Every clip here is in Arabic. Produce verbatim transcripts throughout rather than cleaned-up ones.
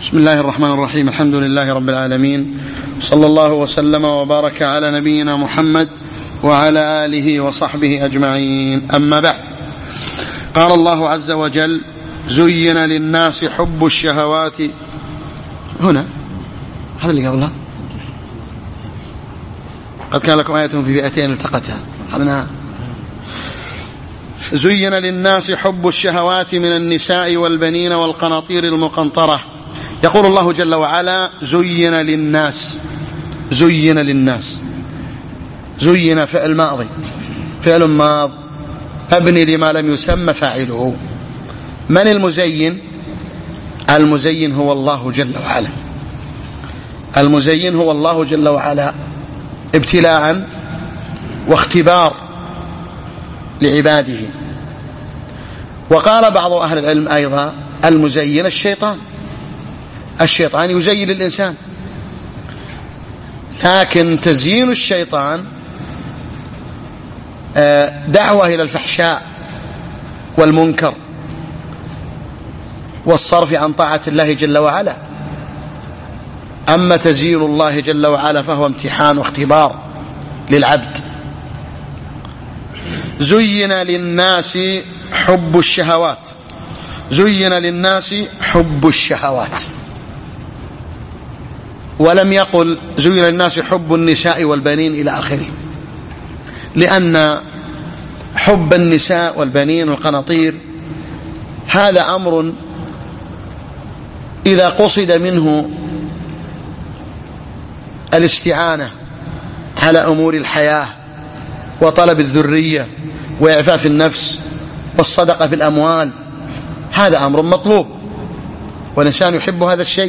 بسم الله الرحمن الرحيم. الحمد لله رب العالمين، صلى الله وسلم وبارك على نبينا محمد وعلى آله وصحبه أجمعين. أما بعد، قال الله عز وجل: زين للناس حب الشهوات. هنا هذا اللي قبلها: قد كان لكم آية في فئتين التقتها. أخذناها. زين للناس حب الشهوات من النساء والبنين والقناطير المقنطرة. يقول الله جل وعلا: زين للناس. زين للناس، زين فعل ماضي، فعل ماض مبني لما لم يسمى فاعله. من المزين؟ المزين هو الله جل وعلا. المزين هو الله جل وعلا ابتلاء واختبار لعباده. وقال بعض أهل العلم أيضا: المزين الشيطان. الشيطان يزين للإنسان، لكن تزيين الشيطان دعوة إلى الفحشاء والمنكر والصرف عن طاعة الله جل وعلا. أما تزيين الله جل وعلا فهو امتحان واختبار للعبد. زين للناس حب الشهوات. زين للناس حب الشهوات، ولم يقل زين للناس حب النساء والبنين إلى آخره، لأن حب النساء والبنين والقناطير هذا أمر إذا قصد منه الاستعانة على أمور الحياة وطلب الذرية وإعفاف النفس والصدقة في الأموال، هذا أمر مطلوب والإنسان يحب هذا الشيء.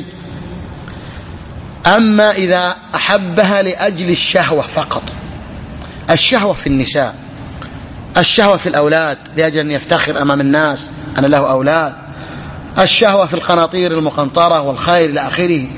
أما إذا أحبها لأجل الشهوة فقط، الشهوة في النساء، الشهوة في الأولاد لأجل أن يفتخر أمام الناس أن له أولاد، الشهوة في القناطير المقنطرة والخير إلى آخره،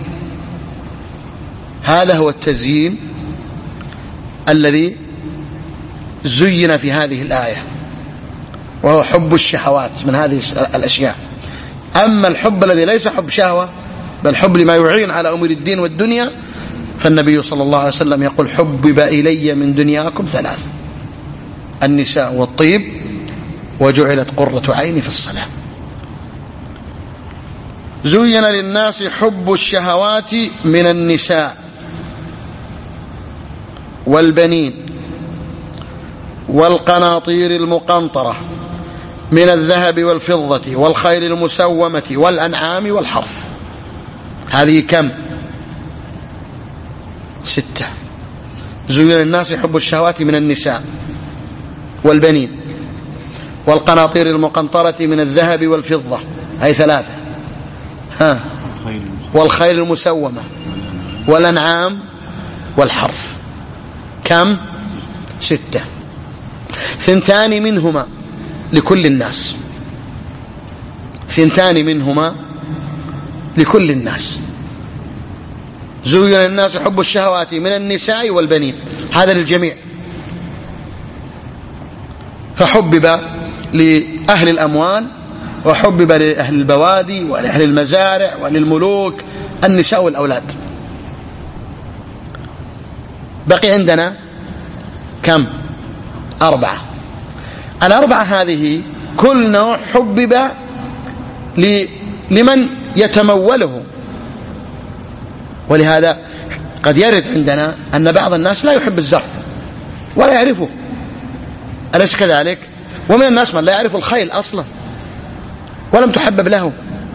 هذا هو التزيين الذي زين في هذه الآية، وهو حب الشهوات من هذه الأشياء. أما الحب الذي ليس حب شهوة بل حب لما يعين على أمور الدين والدنيا، فالنبي صلى الله عليه وسلم يقول: حبب إلي من دنياكم ثلاث: النساء والطيب وجعلت قرة عيني في الصلاة. زين للناس حب الشهوات من النساء والبنين والقناطير المقنطرة من الذهب والفضة والخيل المسومة والأنعام والحرث. هذه كم؟ ستة. زين للناس حب الشهوات من النساء والبنين والقناطير المقنطرة من الذهب والفضة، هذه ثلاثة. ها، والخيل المسومة والأنعام والحرث. كم؟ ستة. ثنتان منهما لكل الناس، ثنتان منهما لكل الناس. زين للناس حب الشهوات من النساء والبنين، هذا للجميع. فحبب لأهل الأموال وحبب لأهل البوادي ولأهل المزارع وللملوك النساء والأولاد. بقي عندنا كم؟ أربعة. الأربعة هذه كل نوع حبب لمن يتموله. ولهذا قد يرد عندنا أن بعض الناس لا يحب الزرع ولا يعرفه، أليس كذلك؟ ومن الناس من لا يعرف الخيل أصلا ولم تحبب له.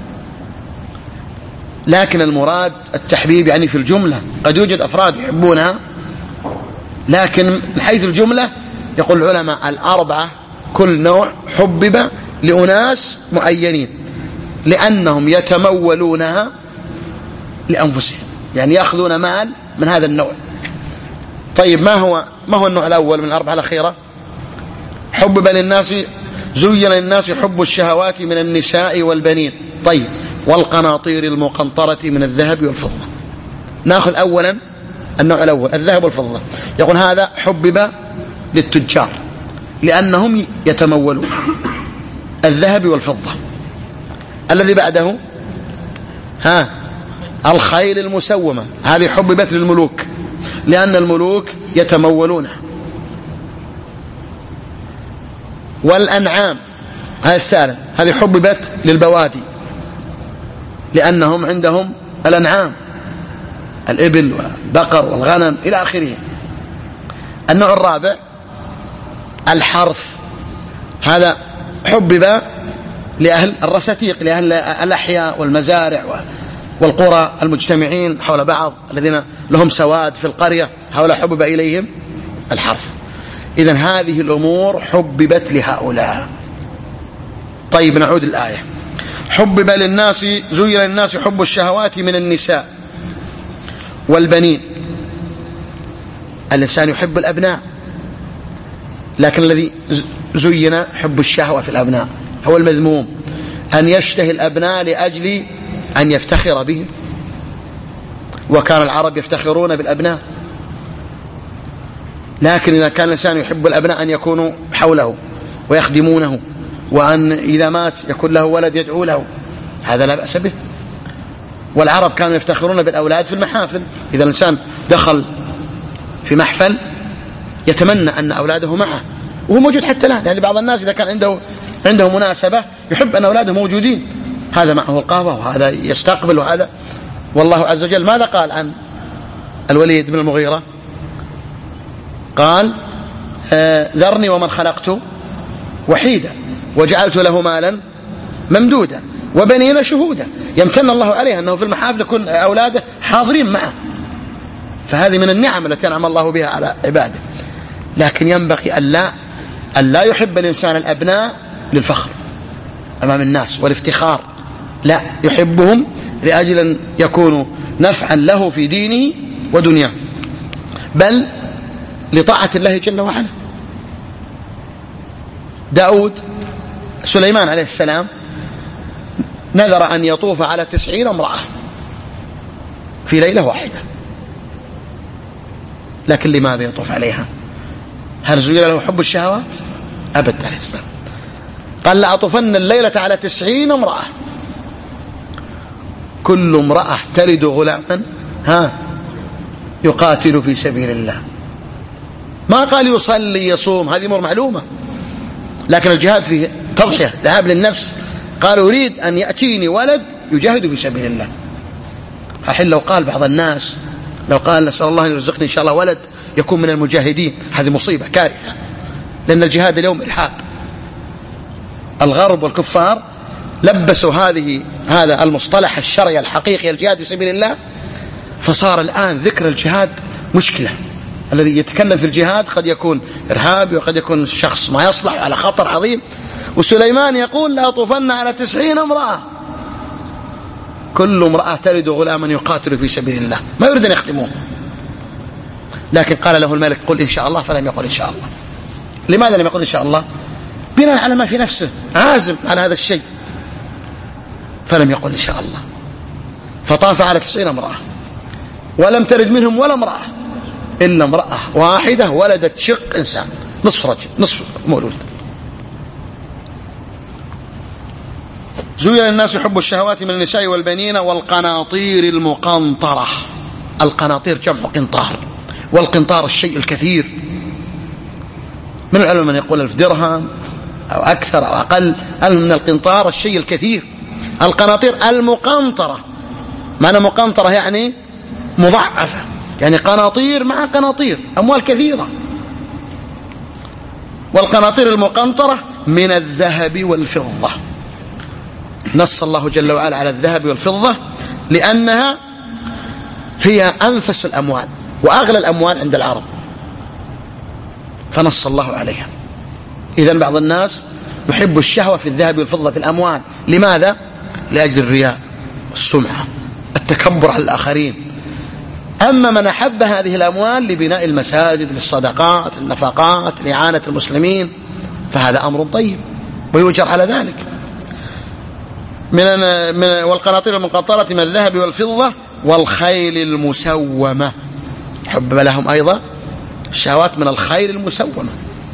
لكن المراد التحبيب يعني في الجملة. قد يوجد أفراد يحبونها، لكن من حيث الجملة يقول العلماء الأربعة كل نوع حبب لأناس معينين لأنهم يتمولونها لأنفسهم، يعني يأخذون مال من هذا النوع. طيب، ما هو ما هو النوع الأول من الأربعة الأخيرة؟ حبب للناس زين للناس حب الشهوات من النساء والبنين. طيب، والقناطير المقنطرة من الذهب والفضة. نأخذ أولا النوع الأول، الذهب والفضة. يقول هذا حبب للتجار لأنهم يتمولون الذهب والفضة. الذي بعده ها الخيل المسومة هذه حببت للملوك لأن الملوك يتمولونها. والأنعام هذا الثالث هذه حببت للبوادي لأنهم عندهم الأنعام الإبل والبقر والغنم إلى آخره. النوع الرابع الحرث هذا حبب لأهل الرستيق لأهل الأحياء والمزارع والقرى المجتمعين حول بعض الذين لهم سواد في القرية هؤلاء حبب إليهم الحرث. إذن هذه الأمور حببت لهؤلاء. طيب نعود الآية. حبب للناس زين للناس حب الشهوات من النساء والبنين. الإنسان يحب الأبناء لكن الذي زين حب الشهوة في الأبناء هو المذموم أن يشتهي الأبناء لأجل أن يفتخر بهم. وكان العرب يفتخرون بالأبناء لكن إذا كان الإنسان يحب الأبناء أن يكونوا حوله ويخدمونه وأن إذا مات يكون له ولد يدعو له هذا لا بأس به. والعرب كانوا يفتخرون بالأولاد في المحافل. إذا الإنسان دخل في محفل يتمنى أن أولاده معه وهو موجود حتى الآن. يعني بعض الناس إذا كان عنده عنده مناسبة يحب أن أولاده موجودين هذا معه القهوة وهذا يستقبل وهذا. والله عز وجل ماذا قال عن الوليد بن المغيرة؟ قال آه ذرني ومن خلقت وحيدا وجعلت له مالا ممدودا وبنين شهودا. يمتن الله عليه أنه في المحافل يكون أولاده حاضرين معه. فهذه من النعم التي أنعم الله بها على عباده. لكن ينبغي ألا ألا يحب الإنسان الأبناء للفخر أمام الناس والافتخار، لا، يحبهم لأجل أن يكونوا نفعا له في دينه ودنياه بل لطاعة الله جل وعلا. داود سليمان عليه السلام نذر أن يطوف على تسعين امرأة في ليلة واحدة، لكن لماذا يطوف عليها؟ هل زين له حب الشهوات؟ أبدا عليه السلام قال لأطوفن الليلة على تسعين امرأة كل امرأة تلد غلاما ها يقاتل في سبيل الله. ما قال يصلي يصوم، هذه أمور معلومة، لكن الجهاد فيه تضحية ذهاب للنفس. قال أريد أن يأتيني ولد يجاهد في سبيل الله. الحين لو قال بعض الناس لو قال نسأل الله أن يرزقني إن شاء الله ولد يكون من المجاهدين، هذه مصيبة كارثة، لأن الجهاد اليوم إرهاب. الغرب والكفار لبسوا هذه هذا المصطلح الشرعي الحقيقي الجهاد في سبيل الله، فصار الآن ذكر الجهاد مشكلة. الذي يتكلم في الجهاد قد يكون إرهابي وقد يكون شخص ما يصلح على خطر عظيم. وسليمان يقول لا طوفن على تسعين امرأة كل امرأة تلد غلاما يقاتل في سبيل الله، ما يريد أن يخدموه. لكن قال له الملك قل إن شاء الله، فلم يقل إن شاء الله. لماذا لم يقل إن شاء الله؟ بناء على ما في نفسه، عازم على هذا الشيء، فلم يقل إن شاء الله. فطاف على تسعين امرأة ولم تلد منهم ولا امرأة إلا امرأة واحدة ولدت شق إنسان، نصف رجل نصف مولود. زين الناس حب الشهوات من النساء والبنين والقناطير المقنطرة. القناطير جمع قنطار، والقنطار الشيء الكثير. من العلماء من يقول ألف درهم أو أكثر أو أقل. من القنطار الشيء الكثير. القناطير المقنطرة، معنى مقنطرة يعني مضاعفة، يعني قناطير مع قناطير، أموال كثيرة. والقناطير المقنطرة من الذهب والفضة. نص الله جل وعلا على الذهب والفضة لأنها هي أنفس الأموال وأغلى الأموال عند العرب، فنص الله عليها. إذن بعض الناس يحب الشهوة في الذهب والفضة في الأموال. لماذا؟ لأجل الرياء والسمعة، التكبر على الآخرين. أما من أحب هذه الأموال لبناء المساجد، للصدقات، للنفقات، لإعانة المسلمين، فهذا أمر طيب ويؤجر على ذلك. من والقناطير المقنطرة من الذهب والفضة والخيل المسومة. حب لهم أيضا الشهوات من الخيل المسومة.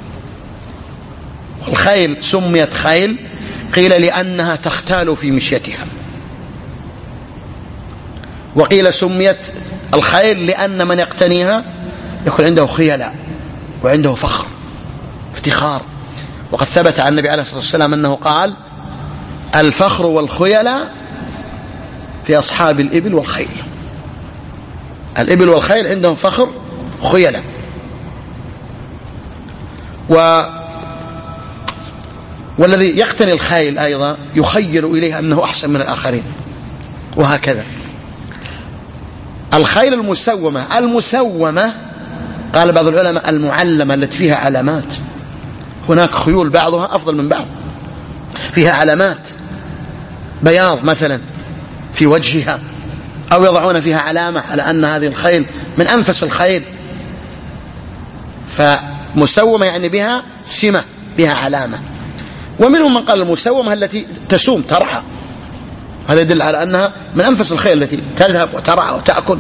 والخيل سميت خيل قيل لأنها تختال في مشيتها، وقيل سميت الخيل لأن من يقتنيها يكون عنده خيلاء وعنده فخر افتخار. وقد ثبت عن النبي عليه الصلاة والسلام أنه قال: الفخر والخيلاء في أصحاب الإبل والخيل. الإبل والخيل عندهم فخر خيلاء. و والذي يقتني الخيل أيضا يخيل إليه أنه أحسن من الآخرين، وهكذا. الخيل المسومة المسومة قال بعض العلماء المعلمة التي فيها علامات. هناك خيول بعضها أفضل من بعض، فيها علامات بياض مثلا في وجهها، أو يضعون فيها علامة على أن هذه الخيل من أنفس الخيل، فمسومة يعني بها سمة، بها علامة. ومنهم من قال المسومة التي تسوم ترعى، هذا يدل على أنها من أنفس الخيل التي تذهب وترعى وتأكل.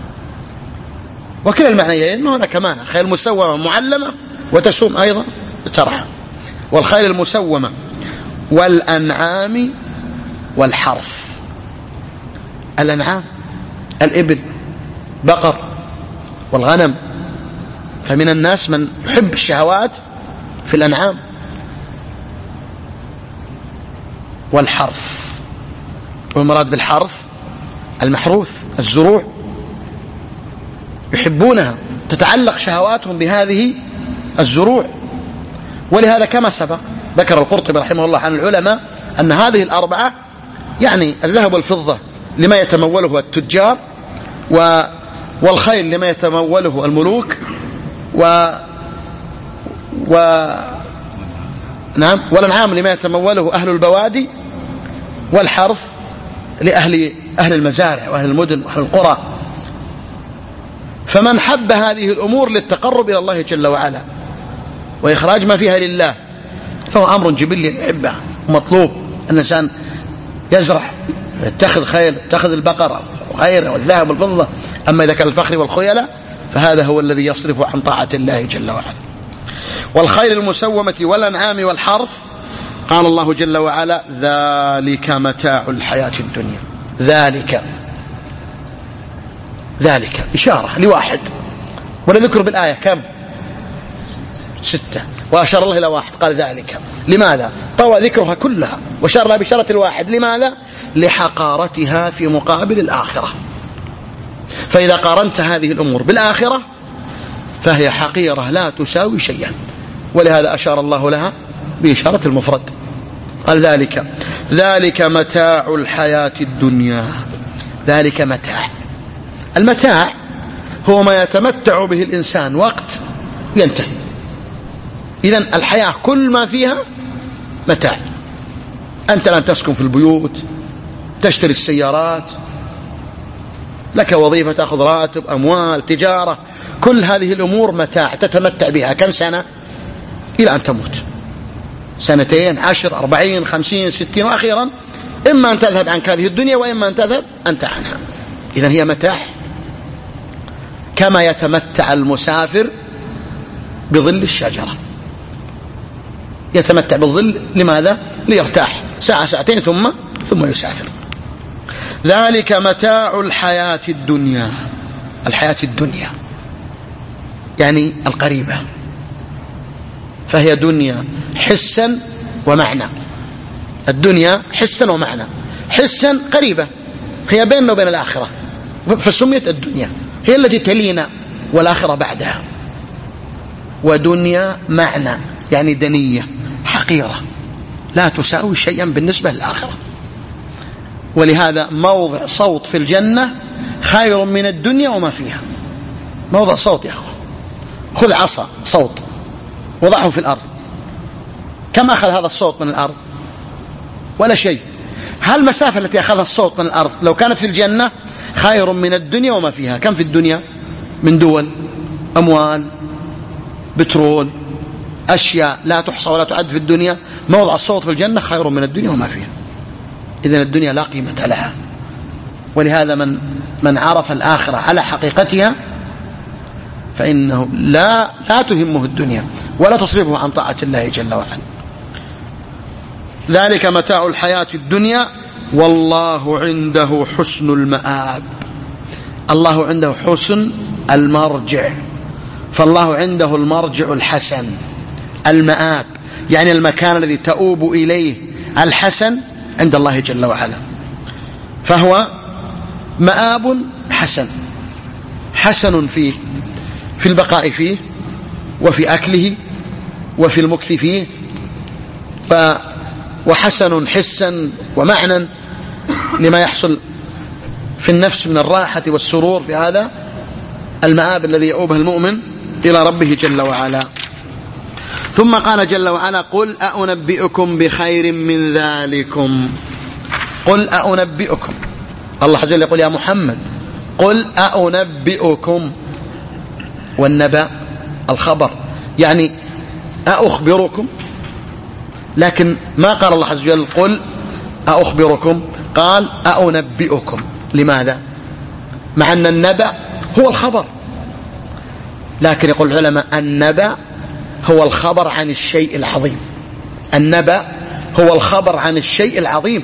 وكلا المعنيين هنا كمان خيل مسومة معلمة وتسوم أيضا ترعى. والخيل المسومة والأنعام والحرث. الأنعام الإبل بقر والغنم، فمن الناس من يحب الشهوات في الأنعام. والحرث، والمراد بالحرث المحروث الزروع، يحبونها، تتعلق شهواتهم بهذه الزروع. ولهذا كما سبق ذكر القرطبي رحمه الله عن العلماء أن هذه الأربعة يعني الذهب والفضة لما يتموله التجار، والخيل لما يتموله الملوك، و, و نعم والأنعام لما يتموله أهل البوادي، والحرث لأهل أهل المزارع وأهل المدن وأهل القرى. فمن حب هذه الأمور للتقرب إلى الله جل وعلا وإخراج ما فيها لله فهو أمر جبلي يحبه ومطلوب. الإنسان يزرع، يتخذ خيل، يتخذ البقرة وغيره والذهب والفضة. أما إذا كان الفخر والخيلاء فهذا هو الذي يصرف عن طاعة الله جل وعلا. والخيل المسومة والأنعام والحرث قال الله جل وعلا: ذلك متاع الحياة الدنيا. ذلك ذلك إشارة لواحد، ولذكر بالآية كم؟ ستة، وأشار الله إلى واحد قال ذلك. لماذا؟ طوى ذكرها كلها وشار لها بشارة الواحد. لماذا؟ لحقارتها في مقابل الآخرة. فإذا قارنت هذه الأمور بالآخرة فهي حقيرة لا تساوي شيئا، ولهذا أشار الله لها بإشارة المفرد قال ذلك. ذلك متاع الحياة الدنيا. ذلك متاع. المتاع هو ما يتمتع به الإنسان وقت ينتهي. إذن الحياة كل ما فيها متاع. أنت الآن تسكن في البيوت، تشتري السيارات، لك وظيفة، تأخذ راتب، أموال، تجارة، كل هذه الأمور متاع تتمتع بها كم سنة إلى أن تموت. سنتين، عشر، أربعين، خمسين، ستين، وأخيرا إما أن تذهب عنك هذه الدنيا وإما أن تذهب أنت عنها. إذن هي متاع، كما يتمتع المسافر بظل الشجرة. يتمتع بالظل لماذا؟ ليرتاح ساعة ساعتين ثم ثم يسافر. ذلك متاع الحياة الدنيا. الحياة الدنيا يعني القريبة، فهي دنيا حسا ومعنى. الدنيا حسا ومعنى. حسا قريبة، هي بيننا وبين الآخرة، فسميت الدنيا، هي التي تلينا والآخرة بعدها. ودنيا معنى يعني دنية حقيرة لا تساوي شيئا بالنسبة للآخرة. ولهذا موضع صوت في الجنة خير من الدنيا وما فيها. موضع صوت يا أخوة، خذ عصا صوت وضعه في الأرض، كم أخذ هذا الصوت من الأرض؟ ولا شيء. هل المسافة التي أخذها الصوت من الأرض لو كانت في الجنة خير من الدنيا وما فيها؟ كم في الدنيا من دول، أموال، بترول، أشياء لا تحصى ولا تعد في الدنيا. موضع الصوت في الجنة خير من الدنيا وما فيها. إذن الدنيا لا قيمة لها. ولهذا من من عرف الآخرة على حقيقتها فإنه لا لا تهمه الدنيا ولا تصرفه عن طاعة الله جل وعلا. ذلك متاع الحياة الدنيا والله عنده حسن المآب. الله عنده حسن المرجع، فالله عنده المرجع الحسن، المآب يعني المكان الذي تؤوب إليه الحسن عند الله جل وعلا، فهو مآب حسن، حسن فيه في البقاء فيه وفي أكله وفي المكث فيه، وحسن حسا ومعنى لما يحصل في النفس من الراحة والسرور في هذا المآب الذي يؤوبه المؤمن إلى ربه جل وعلا. ثم قال جل وعلا: قل أنبئكم بخير من ذلكم. قل أنبئكم، الله عز وجل يقول يا محمد قل أنبئكم، والنبأ الخبر يعني أخبركم، لكن ما قال الله عز وجل قل أخبركم، قال أنبئكم. لماذا؟ مع أن النبأ هو الخبر، لكن يقول العلماء النبأ هو الخبر عن الشيء العظيم، النبأ هو الخبر عن الشيء العظيم.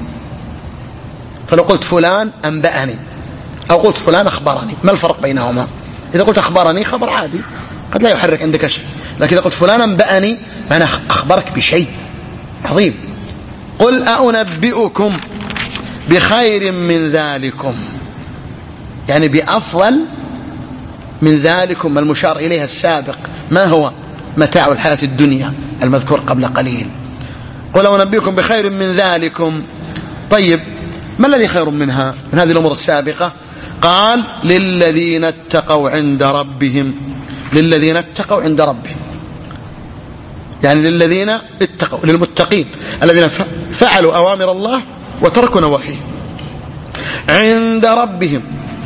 فلو قلت فلان أنبأني أو قلت فلان أخبرني، ما الفرق بينهما؟ إذا قلت أخبرني خبر عادي قد لا يحرك عندك شيء، لكن إذا قلت فلان أنبأني فأنا أخبرك بشيء عظيم. قل أنبئكم بخير من ذلكم، يعني بأفضل من ذلكم المشار إليها السابق، ما هو متاع الحياة الدنيا المذكور قبل قليل. قل أنبئكم بخير من ذلكم. طيب ما الذي خير منها من هذه الأمور السابقة؟ قال للذين اتقوا عند ربهم، للذين اتقوا عند ربهم يعني للذين اتقوا، للمتقين الذين فعلوا أوامر الله وتركوا نواهيه عند ربهم،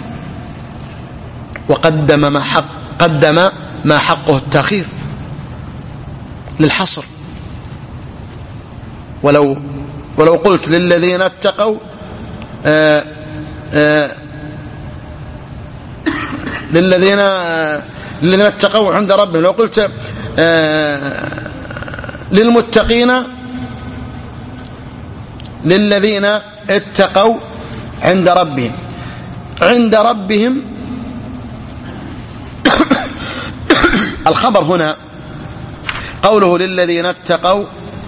وقدم ما حق قدم ما حقه التأخير للحصر. ولو ولو قلت للذين اتقوا آآ آآ للذين للذين اتقوا عند ربهم، لو قلت للمتقين للذين اتقوا عند ربهم، عند ربهم الخبر هنا قوله للذين اتقوا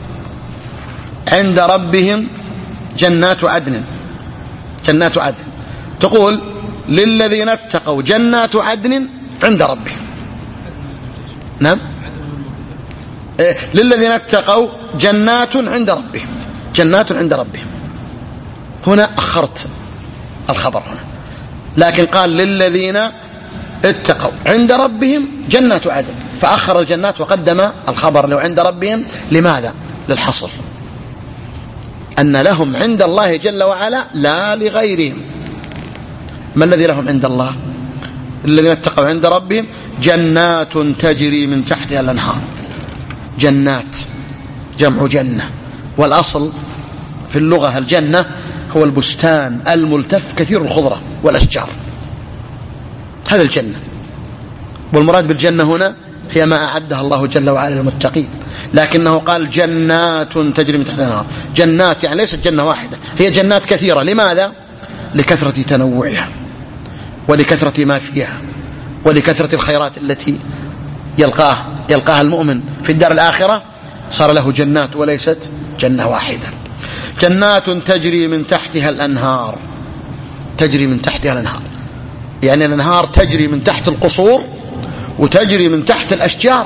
عند ربهم جنات عدن، جنات عدن، تقول للذين اتقوا جنات عدن عند ربهم. نعم إيه؟ للذين اتقوا جنات عند ربهم، جنات عند ربهم. هنا أخرت الخبر هنا، لكن قال للذين اتقوا عند ربهم جنات عدن، فأخر الجنات وقدم الخبر لو عند ربهم. لماذا؟ للحصر، أن لهم عند الله جل وعلا لا لغيرهم. ما الذي لهم عند الله؟ الذين اتقوا عند ربهم جنات تجري من تحتها الأنهار. جنات جمع جنة، والأصل في اللغة الجنة هو البستان الملتف كثير الخضرة والأشجار، هذا الجنة. والمراد بالجنة هنا هي ما أعدها الله جل وعلا للمتقين، لكنه قال جنات تجري من تحتها الأنهار. جنات يعني ليست جنة واحدة، هي جنات كثيرة. لماذا؟ لكثرة تنوعها ولكثرة ما فيها ولكثرة الخيرات التي يلقاها يلقاها المؤمن في الدار الآخرة، صار له جنات وليست جنة واحدة. جنات تجري من تحتها الأنهار، تجري من تحتها الأنهار يعني الأنهار تجري من تحت القصور وتجري من تحت الأشجار.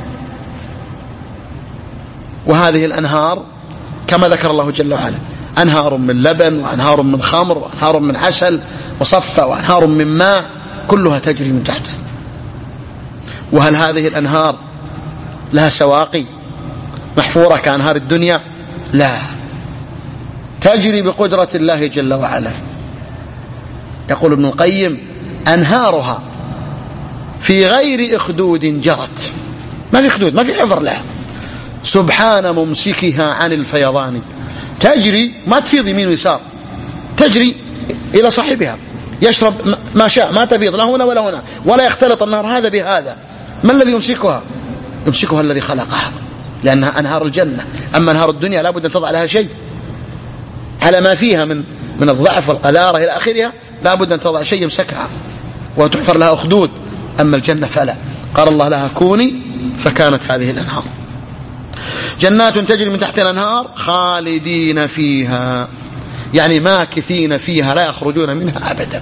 وهذه الأنهار كما ذكر الله جل وعلا أنهار من لبن وأنهار من خمر وأنهار من عسل وصفة وأنهار من ماء، كلها تجري من تحتها. وهل هذه الأنهار لها سواقي محفورة كأنهار الدنيا؟ لا، تجري بقدرة الله جل وعلا. يقول ابن القيم أنهارها في غير إخدود جرت، ما في خدود، ما في حفر لها، سبحان ممسكها عن الفيضان. تجري ما تفيض يمين ويسار، تجري إلى صاحبها، يشرب ما شاء، ما تفيض لا هنا ولا هنا، ولا يختلط النهر هذا بهذا. ما الذي يمسكها؟ يمسكها الذي خلقها، لأنها أنهار الجنة. أما أنهار الدنيا لابد أن تضع لها شيء على ما فيها من من الضعف والقذارة إلى آخرها، لا بد أن تضع شيء يمسكها وتحفر لها أخدود. أما الجنة فلا، قال الله لها كوني فكانت هذه الأنهار. جنات تجري من تحت الأنهار خالدين فيها، يعني ماكثين فيها لا يخرجون منها أبدا.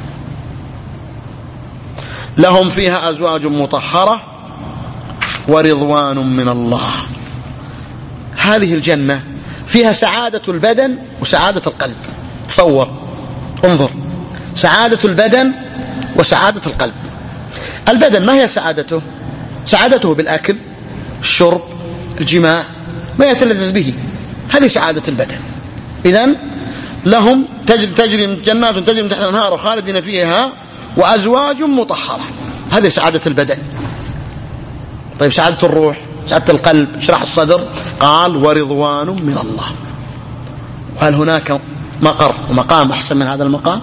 لهم فيها أزواج مطهرة ورضوان من الله. هذه الجنة فيها سعادة البدن وسعادة القلب. تصور، انظر، سعادة البدن وسعادة القلب. البدن ما هي سعادته؟ سعادته بالأكل، الشرب، الجماع، ما يتلذذ به، هذه سعادة البدن. إذن لهم تجري, تجري جنات تجري من تحت الأنهار وخالدين فيها وأزواج مطهرة، هذه سعادة البدن. طيب سعادة الروح، سعادة القلب، شرح الصدر، قال ورضوان من الله. وهل هناك مقر ومقام أحسن من هذا المقام؟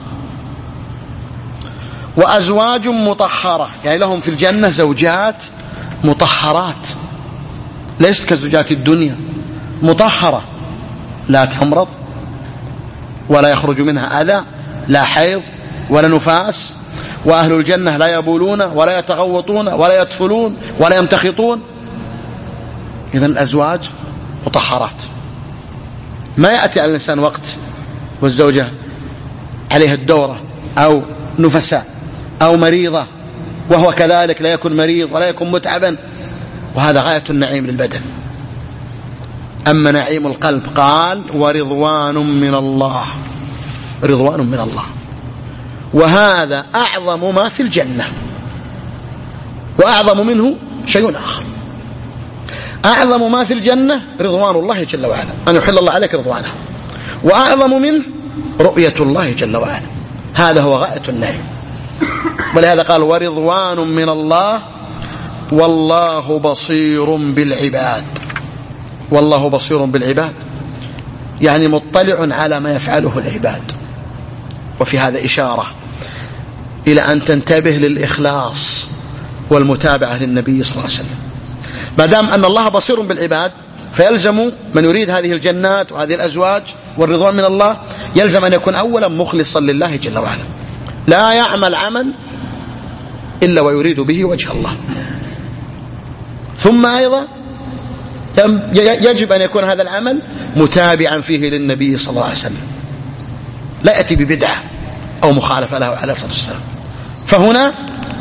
وأزواج مطهرة، يعني لهم في الجنة زوجات مطهرات، ليست كزوجات الدنيا، مطهرة، لا تمرض ولا يخرج منها أذى، لا حيض ولا نفاس. وأهل الجنة لا يبولون ولا يتغوطون ولا يطفلون ولا يمتخطون. إذن الأزواج مطهرات. ما يأتي على الإنسان وقت والزوجة عليها الدورة أو نفساء أو مريضة وهو كذلك لا يكون مريض ولا يكون متعبا، وهذا غاية النعيم للبدن. أما نعيم القلب قال ورضوان من الله، رضوان من الله، وهذا أعظم ما في الجنة. وأعظم منه شيء آخر، أعظم ما في الجنة رضوان الله جل وعلا، أن يحل الله عليك رضوانه. وأعظم منه رؤية الله جل وعلا، هذا هو غاية النعيم. ولهذا قال ورضوان من الله والله بصير بالعباد. والله بصير بالعباد يعني مطلع على ما يفعله العباد. وفي هذا إشارة إلى أن تنتبه للإخلاص والمتابعة للنبي صلى الله عليه وسلم. ما دام أن الله بصير بالعباد فيلزم من يريد هذه الجنات وهذه الأزواج والرضوان من الله يلزم أن يكون أولا مخلصا لله جل وعلا، لا يعمل عمل إلا ويريد به وجه الله. ثم أيضا يجب أن يكون هذا العمل متابعا فيه للنبي صلى الله عليه وسلم، لا يأتي ببدعة أو مخالفة له عليه الصلاة والسلام. فهنا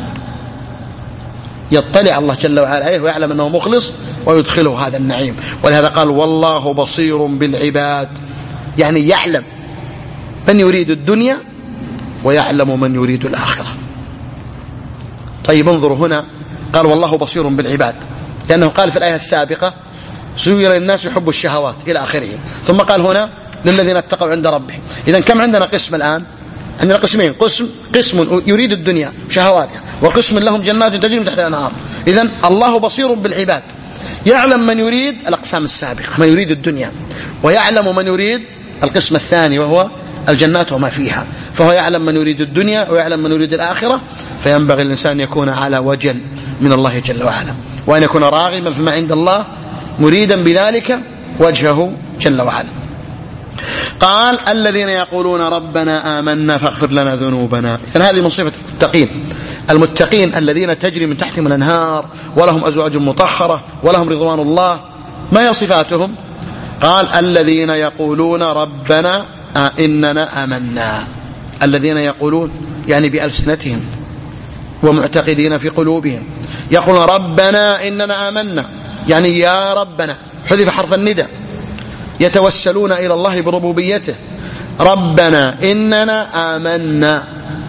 يطلع الله جل وعلا عليه ويعلم أنه مخلص ويدخله هذا النعيم. ولهذا قال والله بصير بالعباد، يعني يعلم من يريد الدنيا ويعلم من يريد الآخرة. طيب انظروا هنا قال والله بصير بالعباد، لأنه قال في الآية السابقة زين للناس يحب الشهوات إلى آخره، ثم قال هنا للذين اتقوا عند ربهم. إذن كم عندنا قسم الآن؟ عندنا قسمين، قسم قسم يريد الدنيا شهواتها، وقسم لهم جنات تجري من تحت الأنهار. إذن الله بصير بالعباد، يعلم من يريد الأقسام السابقة من يريد الدنيا، ويعلم من يريد القسم الثاني وهو الجنات وما فيها. فهو يعلم من يريد الدنيا ويعلم من يريد الآخرة. فينبغي الإنسان أن يكون على وجل من الله جل وعلا، وأن يكون راغبا فيما عند الله مريدا بذلك وجهه جل وعلا. قال الذين يقولون ربنا آمنا فاغفر لنا ذنوبنا. إذن هذه من صفة المتقين. المتقين الذين تجري من تحتهم الأنهار ولهم أزواج مطهرة ولهم رضوان الله. ما هي صفاتهم؟ قال الذين يقولون ربنا إننا آمنا. الذين يقولون يعني بألسنتهم ومعتقدين في قلوبهم، يقولون ربنا إننا آمنا، يعني يا ربنا، حذف حرف الندى، يتوسلون إلى الله بربوبيته. ربنا إننا آمنا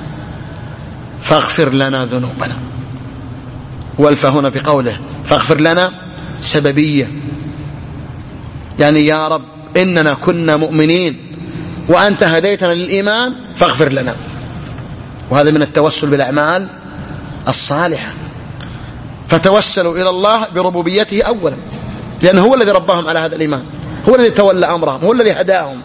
فاغفر لنا ذنوبنا. والف هنا بقوله فاغفر لنا سببية، يعني يا رب إننا كنا مؤمنين وأنت هديتنا للإيمان فاغفر لنا. وهذا من التوسل بالأعمال الصالحة. فتوسلوا إلى الله بربوبيته أولا، لأنه هو الذي رباهم على هذا الإيمان، هو الذي تولى أمرهم، هو الذي هداهم.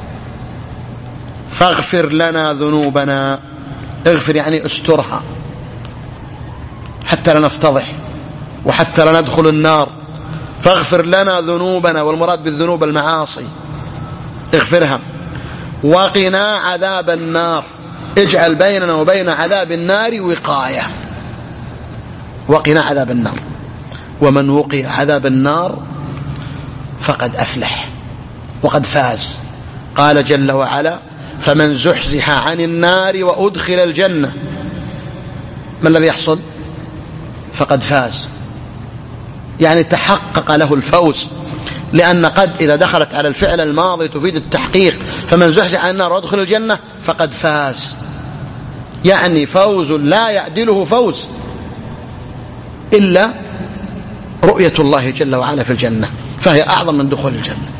فاغفر لنا ذنوبنا، اغفر يعني استرها حتى لا نفتضح وحتى لا ندخل النار. فاغفر لنا ذنوبنا، والمراد بالذنوب المعاصي، اغفرها. وقنا عذاب النار، اجعل بيننا وبين عذاب النار وقاية، وقنا عذاب النار. ومن وقي عذاب النار فقد أفلح وقد فاز. قال جل وعلا: فمن زحزح عن النار وأدخل الجنة، ما الذي يحصل؟ فقد فاز، يعني تحقق له الفوز، لأن قد إذا دخلت على الفعل الماضي تفيد التحقيق. فمن زحزح عن النار وأدخل الجنة فقد فاز، يعني فوز لا يعدله فوز إلا رؤية الله جل وعلا في الجنة، فهي أعظم من دخول الجنة.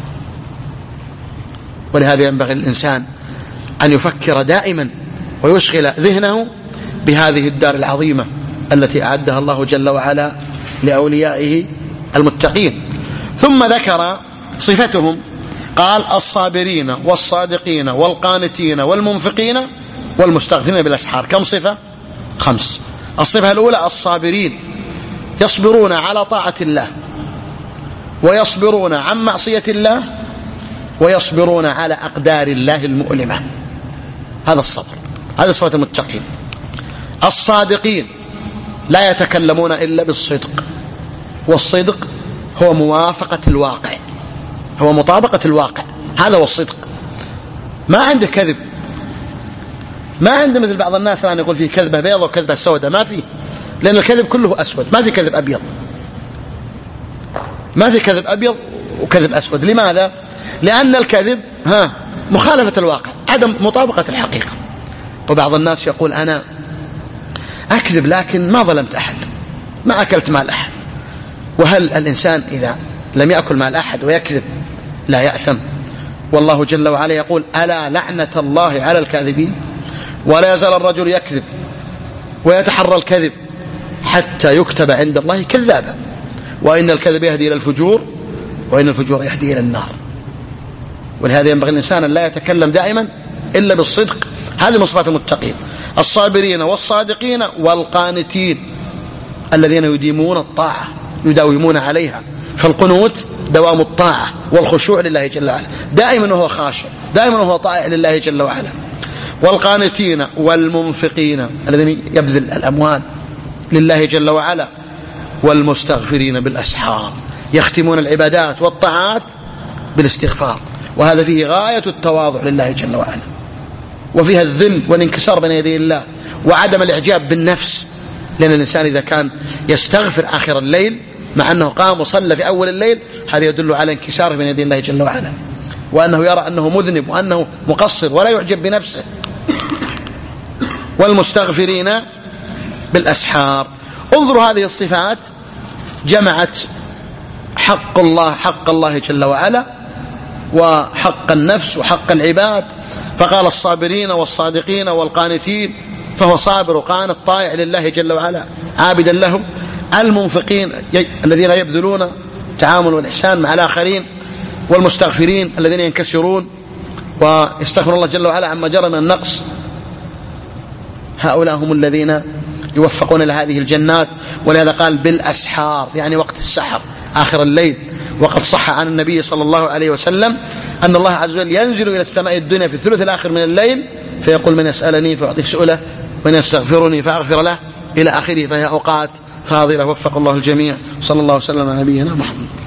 ولهذا ينبغي الإنسان أن يفكر دائما ويشغل ذهنه بهذه الدار العظيمة التي أعدها الله جل وعلا لأوليائه المتقين. ثم ذكر صفتهم، قال: الصابرين والصادقين والقانتين والمنفقين والمستغفرين بالأسحار. كم صفة؟ خمس. الصفة الأولى الصابرين، يصبرون على طاعة الله، ويصبرون عن معصية الله، ويصبرون على أقدار الله المؤلمة. هذا الصبر، هذا صفة المتقين. الصادقين لا يتكلمون إلا بالصدق، والصدق هو موافقة الواقع، هو مطابقة الواقع، هذا هو الصدق. ما عنده كذب، ما عنده مثل بعض الناس الآن يقول فيه كذبة بيضة وكذبة سوداء، ما فيه، لأن الكذب كله أسود، ما في كذب أبيض، ما في كذب أبيض وكذب أسود. لماذا؟ لأن الكذب ها مخالفة الواقع، عدم مطابقة الحقيقة. وبعض الناس يقول: أنا أكذب لكن ما ظلمت أحد، ما أكلت مال أحد. وهل الإنسان إذا لم يأكل مال أحد ويكذب لا يأثم؟ والله جل وعلا يقول: ألا لعنة الله على الكاذبين. ولا يزال الرجل يكذب ويتحرى الكذب حتى يكتب عند الله كذابا، وإن الكذب يهدي إلى الفجور، وإن الفجور يهدي إلى النار. ولهذا ينبغي الإنسان أن لا يتكلم دائما إلا بالصدق. هذه من صفات المتقين: الصابرين والصادقين والقانتين، الذين يديمون الطاعة، يداومون عليها. فالقنوت دوام الطاعة والخشوع لله جل وعلا، دائما وهو خاشع، دائما وهو طائع لله جل وعلا. والقانتين والمنفقين، الذين يبذل الأموال لله جل وعلا. والمستغفرين بالأسحار، يختمون العبادات والطاعات بالاستغفار، وهذا فيه غاية التواضع لله جل وعلا، وفيها الذل والانكسار بين يدي الله، وعدم الإعجاب بالنفس. لأن الإنسان إذا كان يستغفر آخر الليل مع أنه قام وصلى في أول الليل، هذا يدل على انكساره بين يدي الله جل وعلا، وأنه يرى أنه مذنب وأنه مقصر ولا يعجب بنفسه. والمستغفرين بالأسحار. انظروا هذه الصفات جمعت حق الله، حق الله جل وعلا، وحق النفس وحق العباد. فقال: الصابرين والصادقين والقانتين، فهو صابر وقانت طائع لله جل وعلا عابدا له. المنفقين الذين يبذلون التعامل والإحسان مع الآخرين. والمستغفرين الذين ينكسرون ويستغفر الله جل وعلا عما جرى من النقص. هؤلاء هم الذين يوفقون لهذه الجنات. ولهذا قال بالأسحار، يعني وقت السحر آخر الليل. وقد صح عن النبي صلى الله عليه وسلم أن الله عز وجل ينزل إلى السماء الدنيا في الثلث الآخر من الليل، فيقول: من يسألني فأعطيه سؤله، من يستغفرني فأغفر له، إلى آخره. فهي أوقات فاضلة، وفق الله الجميع. صلى الله وسلم على نبينا محمد.